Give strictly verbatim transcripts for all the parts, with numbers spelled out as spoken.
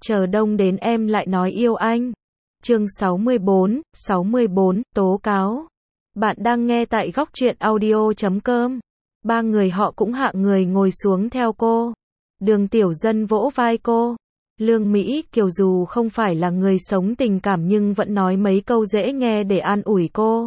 chờ đông đến em lại nói yêu anh. Chương sáu mươi bốn, sáu mươi bốn, tố cáo. Bạn đang nghe tại góc truyện audio chấm com. Ba người họ cũng hạ người ngồi xuống theo cô. Đường Tiểu Dân vỗ vai cô. Lương Mỹ Kiều dù không phải là người sống tình cảm nhưng vẫn nói mấy câu dễ nghe để an ủi cô.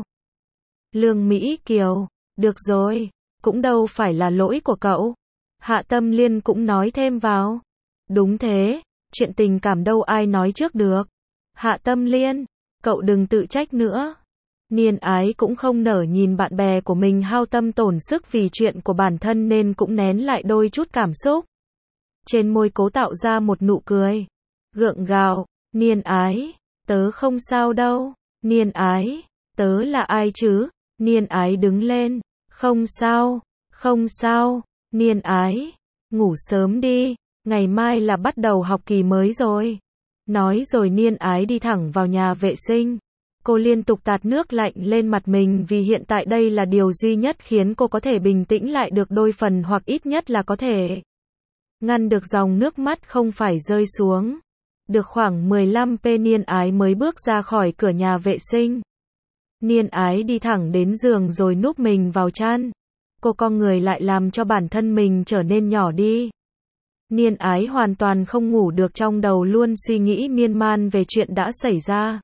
Lương Mỹ Kiều, được rồi, cũng đâu phải là lỗi của cậu. Hạ Tâm Liên cũng nói thêm vào. Đúng thế, chuyện tình cảm đâu ai nói trước được. Hạ Tâm Liên, cậu đừng tự trách nữa. Niên Ái cũng không nở nhìn bạn bè của mình hao tâm tổn sức vì chuyện của bản thân nên cũng nén lại đôi chút cảm xúc. Trên môi cố tạo ra một nụ cười. Gượng gạo, Niên Ái, tớ không sao đâu. Niên Ái, tớ là ai chứ? Niên Ái đứng lên. Không sao, không sao. Niên Ái, ngủ sớm đi, ngày mai là bắt đầu học kỳ mới rồi. Nói rồi Niên Ái đi thẳng vào nhà vệ sinh. Cô liên tục tạt nước lạnh lên mặt mình vì hiện tại đây là điều duy nhất khiến cô có thể bình tĩnh lại được đôi phần hoặc ít nhất là có thể ngăn được dòng nước mắt không phải rơi xuống. Được khoảng mười lăm phút Niên Ái mới bước ra khỏi cửa nhà vệ sinh. Niên Ái đi thẳng đến giường rồi núp mình vào chăn. Cô cong người lại làm cho bản thân mình trở nên nhỏ đi. Niên Ái hoàn toàn không ngủ được, trong đầu luôn suy nghĩ miên man về chuyện đã xảy ra.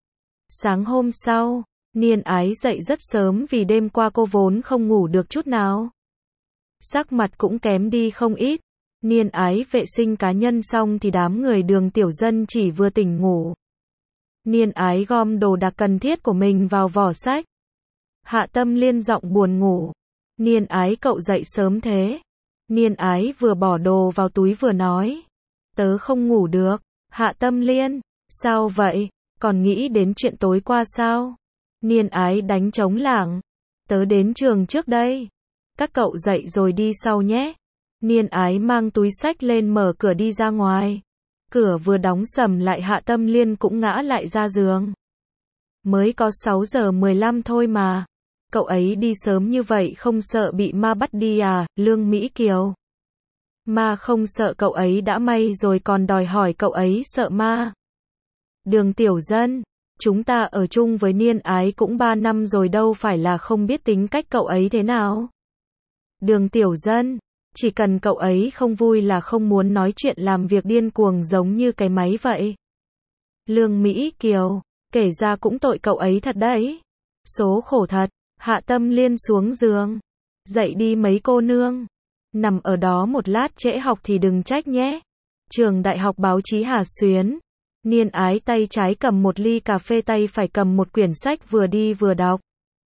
Sáng hôm sau, Niên Ái dậy rất sớm vì đêm qua cô vốn không ngủ được chút nào. Sắc mặt cũng kém đi không ít. Niên Ái vệ sinh cá nhân xong thì đám người Đường Tiểu Dân chỉ vừa tỉnh ngủ. Niên Ái gom đồ đạc cần thiết của mình vào vỏ sách. Hạ Tâm Liên giọng buồn ngủ. Niên Ái cậu dậy sớm thế. Niên Ái vừa bỏ đồ vào túi vừa nói. Tớ không ngủ được. Hạ Tâm Liên, sao vậy? Còn nghĩ đến chuyện tối qua sao? Niên Ái đánh trống lảng. Tớ đến trường trước đây. Các cậu dậy rồi đi sau nhé. Niên Ái mang túi sách lên mở cửa đi ra ngoài. Cửa vừa đóng sầm lại Hạ Tâm Liên cũng ngã lại ra giường. Mới có sáu giờ mười lăm thôi mà. Cậu ấy đi sớm như vậy không sợ bị ma bắt đi à, Lương Mỹ Kiều? Ma không sợ cậu ấy đã may rồi còn đòi hỏi cậu ấy sợ ma. Đường Tiểu Dân, chúng ta ở chung với Niên Ái cũng ba năm rồi đâu phải là không biết tính cách cậu ấy thế nào. Đường Tiểu Dân, chỉ cần cậu ấy không vui là không muốn nói chuyện làm việc điên cuồng giống như cái máy vậy. Lương Mỹ Kiều, kể ra cũng tội cậu ấy thật đấy. Số khổ thật. Hạ Tâm Liên xuống giường. Dậy đi mấy cô nương. Nằm ở đó một lát trễ học thì đừng trách nhé. Trường Đại học Báo chí Hà Xuyến. Niên Ái tay trái cầm một ly cà phê, tay phải cầm một quyển sách vừa đi vừa đọc.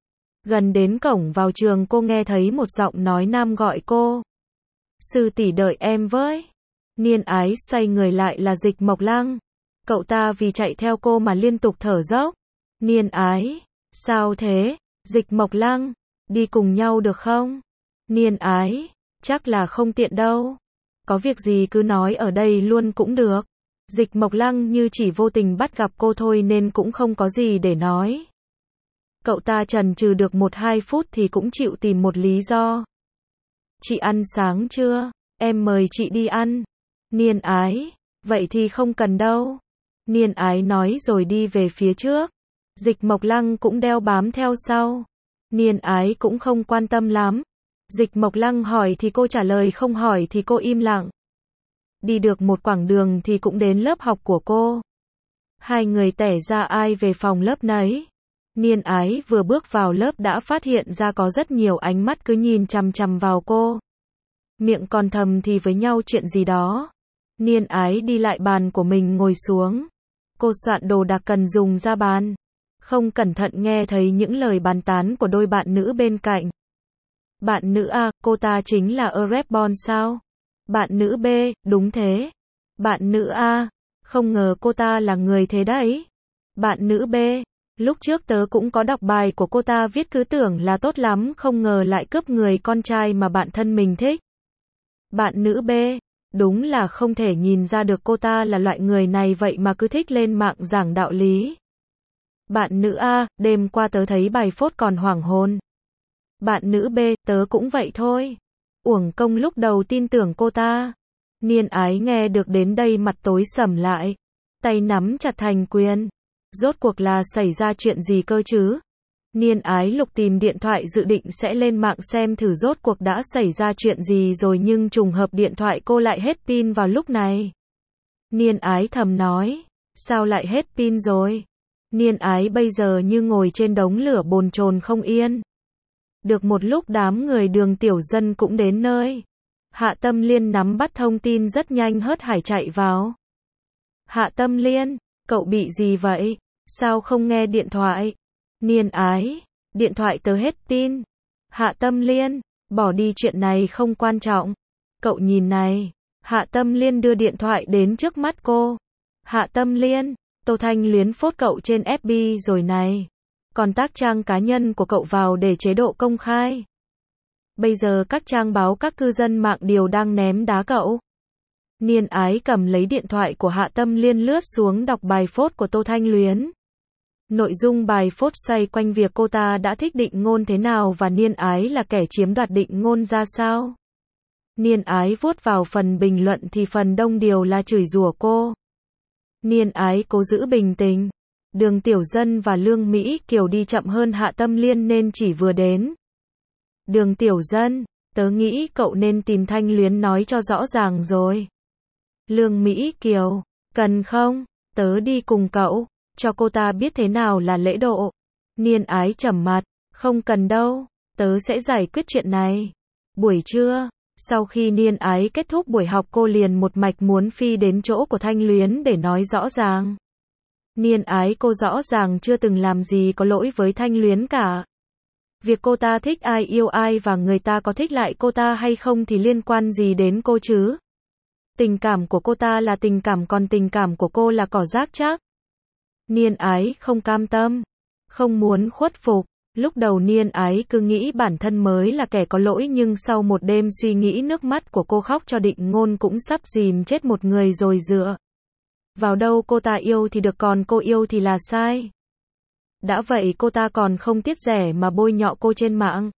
Gần đến cổng vào trường cô nghe thấy một giọng nói nam gọi cô. Sư tỷ đợi em với. Niên Ái xoay người lại là Dịch Mộc Lăng. Cậu ta vì chạy theo cô mà liên tục thở dốc. Niên Ái, sao thế? Dịch Mộc Lăng, đi cùng nhau được không? Niên Ái, chắc là không tiện đâu. Có việc gì cứ nói ở đây luôn cũng được. Dịch Mộc Lăng như chỉ vô tình bắt gặp cô thôi nên cũng không có gì để nói. Cậu ta chần chừ được một hai phút thì cũng chịu tìm một lý do. Chị ăn sáng chưa? Em mời chị đi ăn. Niên Ái, vậy thì không cần đâu. Niên Ái nói rồi đi về phía trước. Dịch Mộc Lăng cũng đeo bám theo sau. Niên Ái cũng không quan tâm lắm. Dịch Mộc Lăng hỏi thì cô trả lời, không hỏi thì cô im lặng. Đi được một quãng đường thì cũng đến lớp học của cô. Hai người tẻ ra ai về phòng lớp nấy. Niên Ái vừa bước vào lớp đã phát hiện ra có rất nhiều ánh mắt cứ nhìn chằm chằm vào cô. Miệng còn thầm thì với nhau chuyện gì đó. Niên Ái đi lại bàn của mình ngồi xuống. Cô soạn đồ đạc cần dùng ra bàn. Không cẩn thận nghe thấy những lời bàn tán của đôi bạn nữ bên cạnh. Bạn nữ A, cô ta chính là Erebon sao? Bạn nữ B, đúng thế. Bạn nữ A, không ngờ cô ta là người thế đấy. Bạn nữ B, lúc trước tớ cũng có đọc bài của cô ta viết cứ tưởng là tốt lắm, không ngờ lại cướp người con trai mà bạn thân mình thích. Bạn nữ B, đúng là không thể nhìn ra được cô ta là loại người này vậy mà cứ thích lên mạng giảng đạo lý. Bạn nữ A, đêm qua tớ thấy bài phốt còn hoảng hồn. Bạn nữ B, tớ cũng vậy thôi. Uổng công lúc đầu tin tưởng cô ta. Niên Ái nghe được đến đây mặt tối sầm lại, tay nắm chặt thành quyền. Rốt cuộc là xảy ra chuyện gì cơ chứ? Niên Ái lục tìm điện thoại dự định sẽ lên mạng xem thử rốt cuộc đã xảy ra chuyện gì rồi nhưng trùng hợp điện thoại cô lại hết pin vào lúc này. Niên Ái thầm nói, sao lại hết pin rồi? Niên Ái bây giờ như ngồi trên đống lửa bồn chồn không yên. Được một lúc đám người Đường Tiểu Dân cũng đến nơi. Hạ Tâm Liên nắm bắt thông tin rất nhanh hớt hải chạy vào. Hạ Tâm Liên, cậu bị gì vậy? Sao không nghe điện thoại? Niên Ái, điện thoại tớ hết pin. Hạ Tâm Liên, bỏ đi chuyện này không quan trọng. Cậu nhìn này. Hạ Tâm Liên đưa điện thoại đến trước mắt cô. Hạ Tâm Liên, Tô Thanh Luyến phốt cậu trên ép bê rồi này. Còn tác trang cá nhân của cậu vào để chế độ công khai. Bây giờ các trang báo các cư dân mạng đều đang ném đá cậu. Niên Ái cầm lấy điện thoại của Hạ Tâm Liên lướt xuống đọc bài phốt của Tô Thanh Luyến. Nội dung bài phốt xoay quanh việc cô ta đã thích Định Ngôn thế nào và Niên Ái là kẻ chiếm đoạt Định Ngôn ra sao. Niên Ái vuốt vào phần bình luận thì phần đông điều là chửi rủa cô. Niên Ái cố giữ bình tĩnh. Đường Tiểu Dân và Lương Mỹ Kiều đi chậm hơn Hạ Tâm Liên nên chỉ vừa đến. Đường Tiểu Dân, tớ nghĩ cậu nên tìm Thanh Luyến nói cho rõ ràng rồi. Lương Mỹ Kiều, cần không? Tớ đi cùng cậu, cho cô ta biết thế nào là lễ độ. Niên Ái trầm mặt, không cần đâu, tớ sẽ giải quyết chuyện này. Buổi trưa, sau khi Niên Ái kết thúc buổi học cô liền một mạch muốn phi đến chỗ của Thanh Luyến để nói rõ ràng. Niên Ái cô rõ ràng chưa từng làm gì có lỗi với Thanh Luyến cả. Việc cô ta thích ai yêu ai và người ta có thích lại cô ta hay không thì liên quan gì đến cô chứ? Tình cảm của cô ta là tình cảm còn tình cảm của cô là cỏ rác chắc. Niên Ái không cam tâm, không muốn khuất phục. Lúc đầu Niên Ái cứ nghĩ bản thân mới là kẻ có lỗi nhưng sau một đêm suy nghĩ nước mắt của cô khóc cho Định Ngôn cũng sắp dìm chết một người rồi dựa. Vào đâu cô ta yêu thì được còn cô yêu thì là sai. Đã vậy cô ta còn không tiếc rẻ mà bôi nhọ cô trên mạng.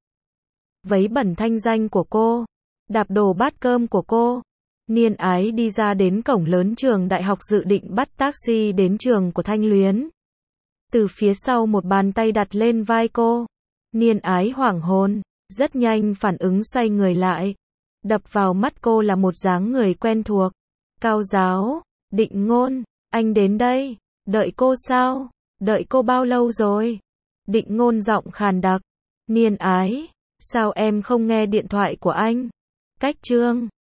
Vấy bẩn thanh danh của cô. Đạp đổ bát cơm của cô. Niên Ái đi ra đến cổng lớn trường đại học dự định bắt taxi đến trường của Thanh Luyến. Từ phía sau một bàn tay đặt lên vai cô. Niên Ái hoảng hồn, rất nhanh phản ứng xoay người lại. Đập vào mắt cô là một dáng người quen thuộc. Cao giáo, Định Ngôn, anh đến đây, đợi cô sao? Đợi cô bao lâu rồi? Định Ngôn giọng khàn đặc. Niên Ái, sao em không nghe điện thoại của anh? Cách chương